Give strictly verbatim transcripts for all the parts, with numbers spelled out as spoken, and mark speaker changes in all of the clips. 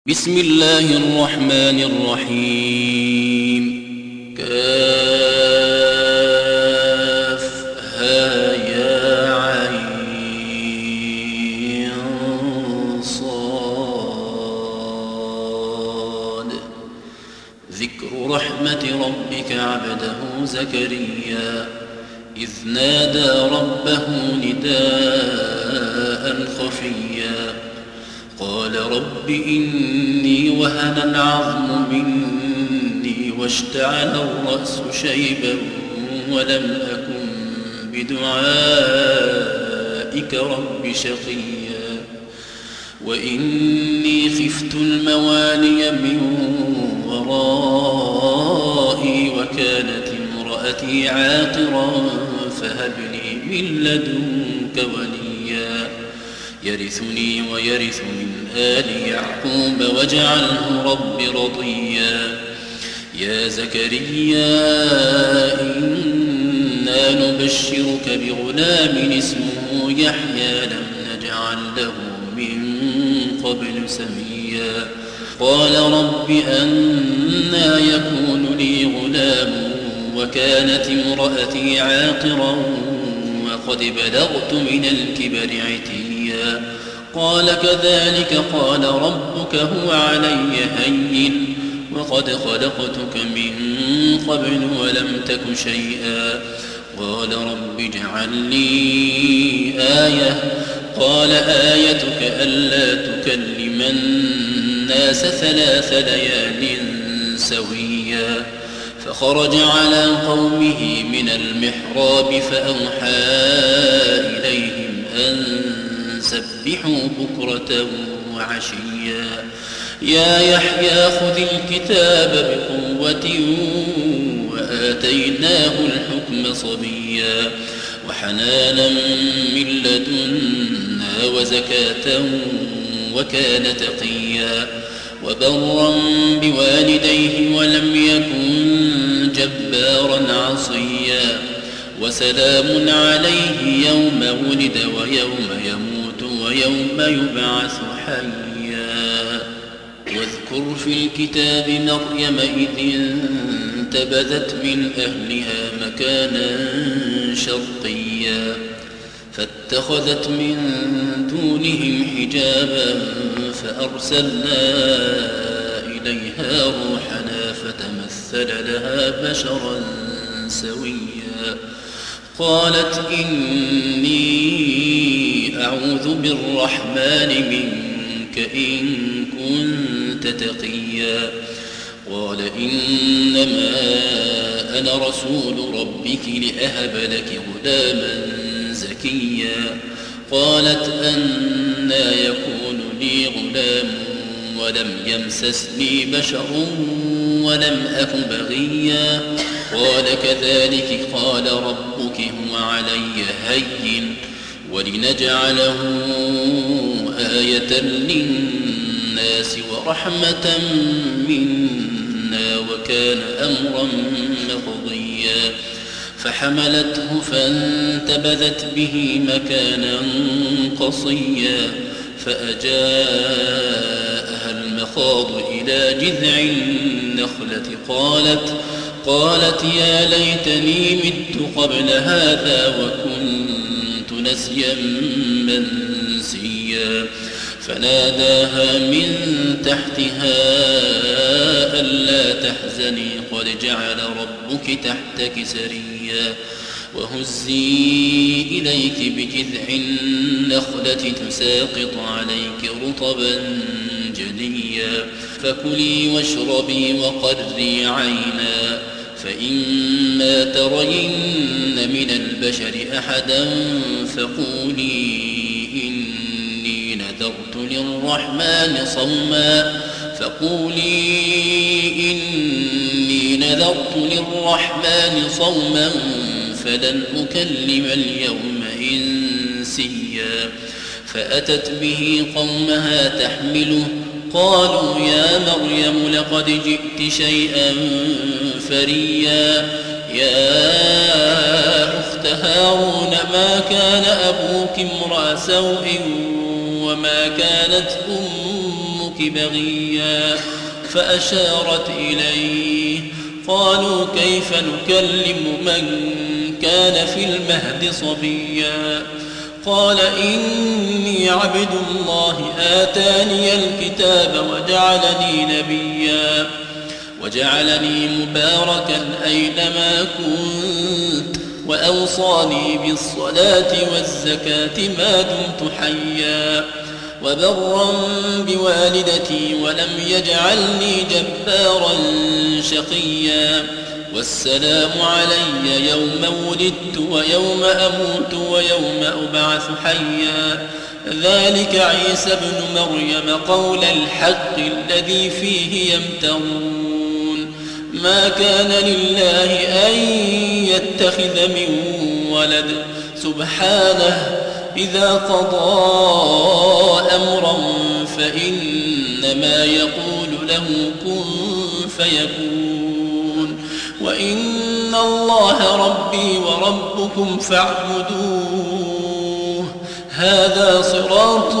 Speaker 1: بسم الله الرحمن الرحيم كافها يا عين صاد ذكر رحمة ربك عبده زكريا إذ نادى ربه نداء خفيا قال رب إني وهن العظم مني واشتعل الرأس شيبا ولم أكن بدعائك رب شقيا وإني خفت الموالي من ورائي وكانت امرأتي عاقرا فهب لي من لدنك وليا يرثني ويرث من آل يعقوب واجعله رب رضيا يا زكريا إنا نبشرك بغلام اسمه يحيى لم نجعل له من قبل سميا قال رب أنى يكون لي غلام وكانت امرأتي عاقرا وقد بلغت من الكبر عتيا قال كذلك قال ربك هو علي هين وقد خلقتك من قبل ولم تك شيئا قال رب اجعل لي آية قال آيتك ألا تكلم الناس ثلاث ليال سويا فخرج على قومه من المحراب فأوحى إليهم أن سبحوا بكرة وعشيا يا يحيى خذ الكتاب بقوة وآتيناه الحكم صبيا وحنانا من لدنا وزكاة وكان تقيا وبرا بوالديه ولم يكن جبارا عصيا وسلام عليه يوم ولد ويوم يموت ويوم يبعث حيا واذكر في الكتاب مريم إذ انتبذت من أهلها مكانا شرقيا فاتخذت من دونهم حجابا فأرسلنا إليها روحنا فتمثل لها بشرا سويا قالت إني أعوذ بالرحمن منك إن كنت تقيا قال إنما أنا رسول ربك لأهب لك غلاما زكيا قالت أنى يكون لي غلام ولم يمسسني بشر ولم أك بغيا قال كذلك قال ربك هو علي هين ولنجعله آية للناس ورحمة منا وكان أمرا مقضيا فحملته فانتبذت به مكانا قصيا فأجاءها المخاض إلى جذع النخلة قالت قالت يا ليتني مت قبل هذا وكنت نسيا منسيا فناداها من تحتها ألا تحزني قد جعل ربك تحتك سريا وهزي إليك بجذع النخلة تساقط عليك رطبا جنيا فكلي واشربي وقري عينا فإما ترين من البشر أحدا فقولي إني نذرت للرحمن صوما فقولي إني نذرت للرحمن صوما فلن أكلم اليوم إنسيا فأتت به قومها تحمله قالوا يا مريم لقد جئت شيئا فريا يا أخت هارون ما كان أبوك امرأ سوء وما كانت أمك الملك بغيا فأشارت إليه قالوا كيف نكلم من كان في المهد صبيا قال إني عبد الله آتاني الكتاب وجعلني نبيا وجعلني مباركا أينما كنت وأوصاني بالصلاة والزكاة ما دمت حيا وبرا بوالدتي ولم يجعلني جبارا شقيا والسلام علي يوم ولدت ويوم أموت ويوم أبعث حيا ذلك عيسى ابن مريم قول الحق الذي فيه يمترون ما كان لله أن يتخذ من ولد سبحانه إذا قضى أمرا فإنما يقول له كن فيكون وإن الله ربي وربكم فاعبدوه هذا صراط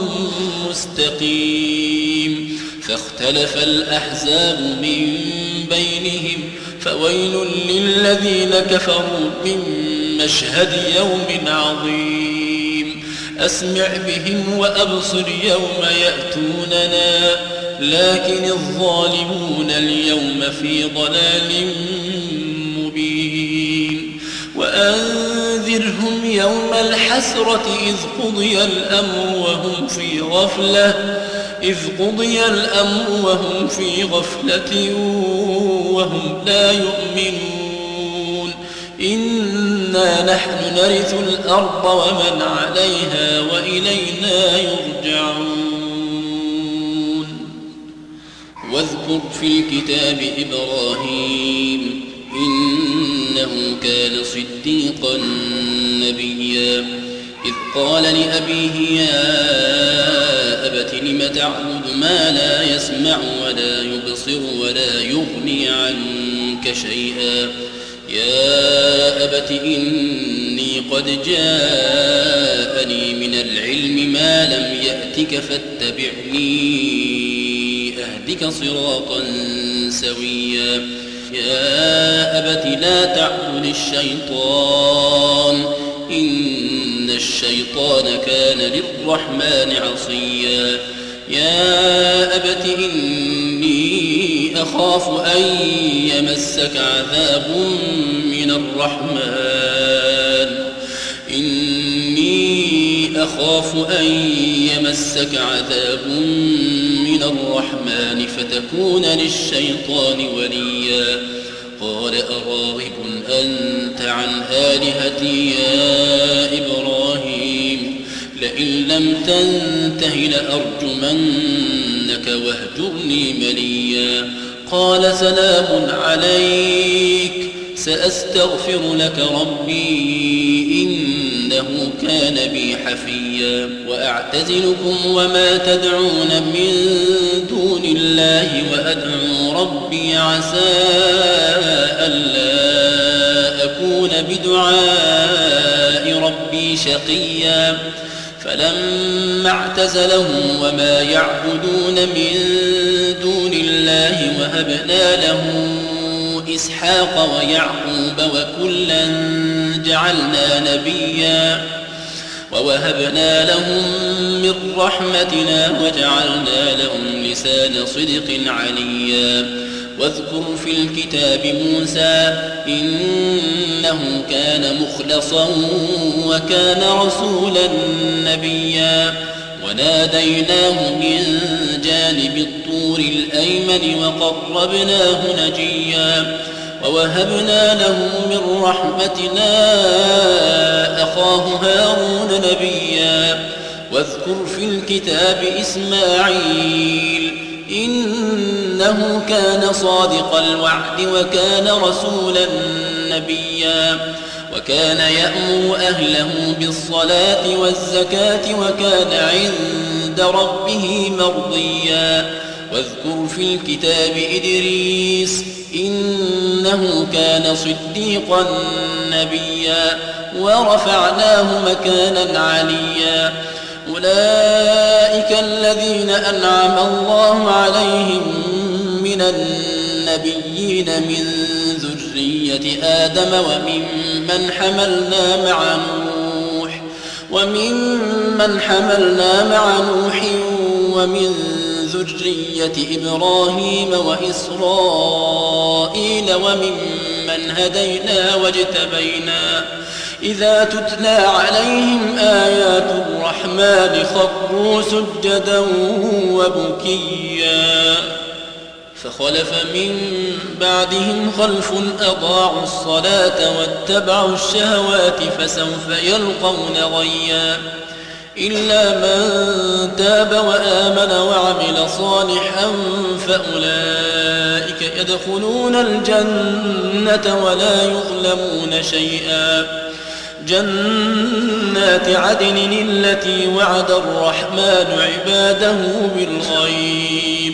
Speaker 1: مستقيم فاختلف الأحزاب من بينهم فويل للذين كفروا من مشهد يوم عظيم أسمع بهم وأبصر يوم يأتوننا لكن الظالمون اليوم في ضلال مبين وأنذرهم يوم الحسرة إذ قضي الأمر وهم في غفلة إذ قضي الأمر وهم في غفلة وهم لا يؤمنون إنا نحن نرث الأرض ومن عليها وإلينا يرجعون واذكر في الكتاب إبراهيم إنه كان صديقا نبيا إذ قال لأبيه يا أبت لم تعبد ما لا يسمع ولا يبصر ولا يغني عنك شيئا يا أبت إني قد جاءني من العلم ما لم يأتك فاتبعني أهدك صراطا سويا يا أبت لا تعبد الشيطان إن الشيطان كان للرحمن عصيا يا أبت إني أخاف أن يمسك عذاب من الرحمن إني أخاف أن يمسك عذاب من الرحمن فتكون للشيطان وليا قال أراغب أنت عن آلهتي يا إبراهيم لئن لم تنته لأرجمنك واهجرني مليا قال سلام عليك سأستغفر لك ربي إنه كان بي حفيا وأعتزلكم وما تدعون من دون الله وأدعو ربي عسى ألا أكون بدعاء ربي شقيا فلما اعتزلهم وما يعبدون من دون الله وهبنا له إسحاق ويعقوب وكلا جعلنا نبيا ووهبنا لهم من رحمتنا وجعلنا لهم لسان صدق عليا واذكر في الكتاب موسى إنه كان مخلصا وكان رسولا نبيا وناديناه من جانب الطور الأيمن وقربناه نجيا ووهبنا له من رحمتنا أخاه هارون نبيا واذكر في الكتاب إسماعيل إنه كان صادق الوعد وكان رسولا نبيا وكان يأمر أهله بالصلاة والزكاة وكان عند ربه مرضيا واذكر في الكتاب إدريس إنه كان صديقا نبيا ورفعناه مكانا عليا أولئك الذين أنعم الله عليهم من النبيين من ذرية آدم وممن حملنا مع نوح وممن حملنا مع نوح ومن ذرية إبراهيم وإسرائيل وممن هدينا واجتبينا إذا تتلى عليهم آيات الرحمن خروا سجدا وبكيا فخلف من بعدهم خلف أضاعوا الصلاة واتبعوا الشهوات فسوف يلقون غيا إلا من تاب وآمن وعمل صالحا فأولئك يدخلون الجنة ولا يظلمون شيئا جنات عدن التي وعد الرحمن عباده بالغيب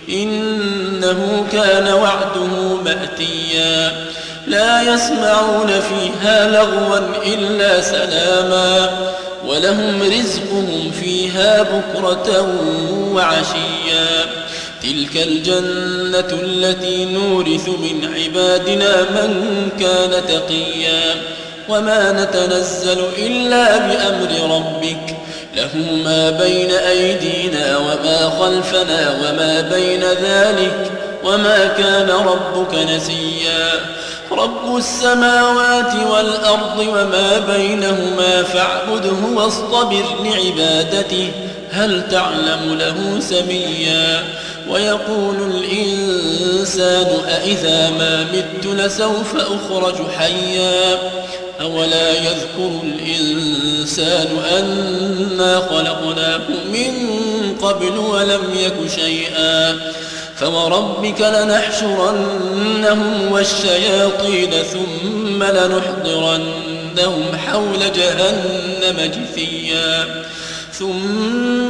Speaker 1: إنه كان وعده مأتيا لا يسمعون فيها لغوا إلا سلاما ولهم رزقهم فيها بكرة وعشيا تلك الجنة التي نورث من عبادنا من كان تقيا وما نتنزل إلا بأمر ربك له ما بين أيدينا وما خلفنا وما بين ذلك وما كان ربك نسيا رب السماوات والأرض وما بينهما فاعبده واصطبر لعبادته هل تعلم له سميا ويقول الإنسان أإذا ما مت لسوف أخرج حيا أولا يذكر الإنسان أنا خلقناه من قبل ولم يك شيئا فوربك لنحشرنهم والشياطين ثم لنحضرنهم حول جهنم جثيا ثم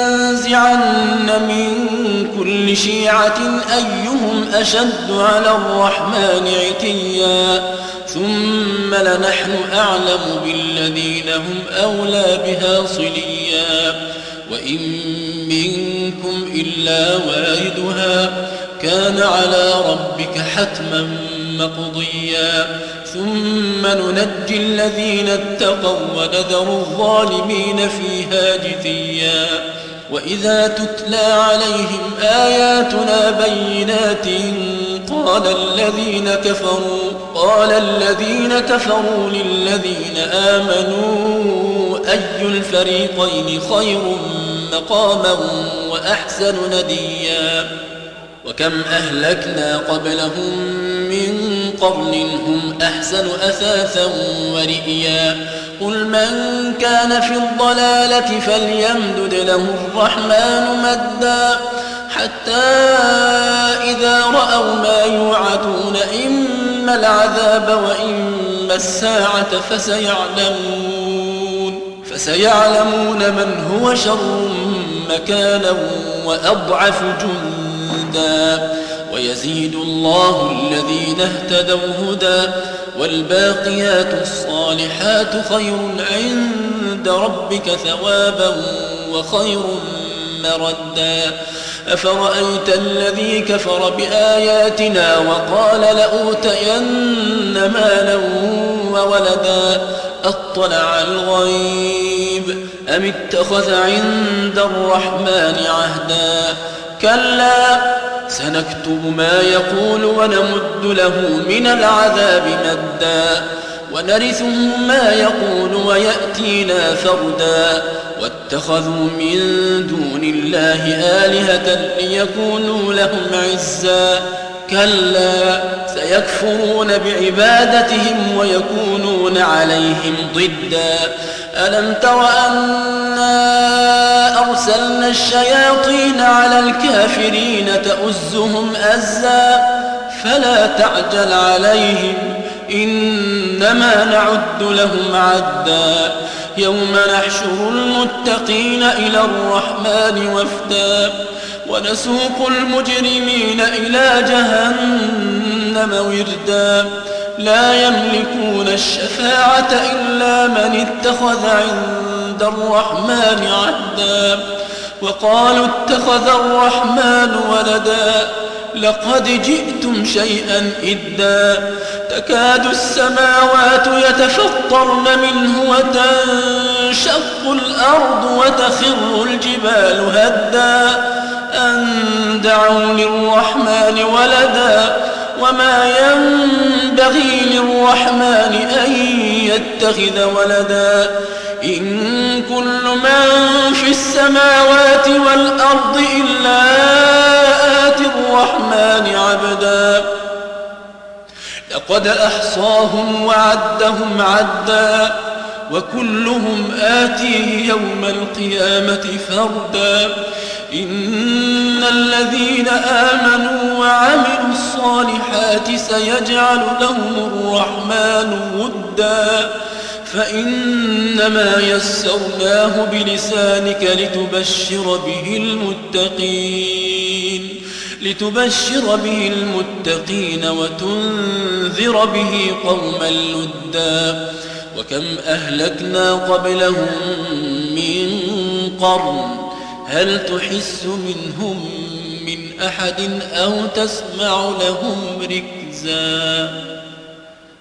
Speaker 1: لننزعن من كل شيعة أيهم أشد على الرحمن عتيا ثم لنحن أعلم بالذين هم أولى بها صليا وإن منكم إلا واردها كان على ربك حتما مقضيا ثم ننجي الذين اتقوا ونذر الظالمين فيها جثيا وإذا تتلى عليهم آياتنا بينات قال الذين كفروا قال الذين كفروا للذين آمنوا أي الفريقين خير مقاما وأحسن نديا وكم أهلكنا قبلهم من قرن هم أحسن أثاثا ورئيا قل من كان في الضلالة فليمدد له الرحمن مدا حتى إذا رأوا ما يوعدون إما العذاب وإما الساعة فسيعلمون فسيعلمون من هو شر مكانا وأضعف جندا ويزيد الله الذين اهتدوا هدى والباقيات الصالحات خير عند ربك ثوابا وخير مردا أفرأيت الذي كفر بآياتنا وقال لأوتين مالا وولدا أطلع الغيب أم اتخذ عند الرحمن عهدا كلا سنكتب ما يقول ونمد له من العذاب مدا ونرثه ما يقول ويأتينا فردا واتخذوا من دون الله آلهة ليكونوا لهم عزا كلا سيكفرون بعبادتهم ويكونون عليهم ضدا ألم تر أنا أرسلنا الشياطين على الكافرين تؤزهم أزا فلا تعجل عليهم إنما نعد لهم عدا يوم نحشر المتقين إلى الرحمن وفدا ونسوق المجرمين إلى جهنم وردا لا يملكون الشفاعة إلا من اتخذ عند عند الرحمن عهدا وقالوا اتخذ الرحمن ولدا لقد جئتم شيئا إدا تكاد السماوات يتفطرن منه وتنشق الأرض وتخر الجبال هدا أن دعوا للرحمن ولدا وما ينبغي للرحمن أن يتخذ ولدا إن كل من في السماوات والأرض إلا آتي الرحمن عبدا لقد أحصاهم وعدهم عدا وكلهم آتيه يوم القيامة فردا إن الذين آمنوا وعملوا الصالحات سيجعل لهم الرحمن ودا فإنما يسرناه بلسانك لتبشر به المتقين لتبشر به المتقين وتنذر به قوما لدا وكم أهلكنا قبلهم من قرن هل تحس منهم من أحد أو تسمع لهم ركزا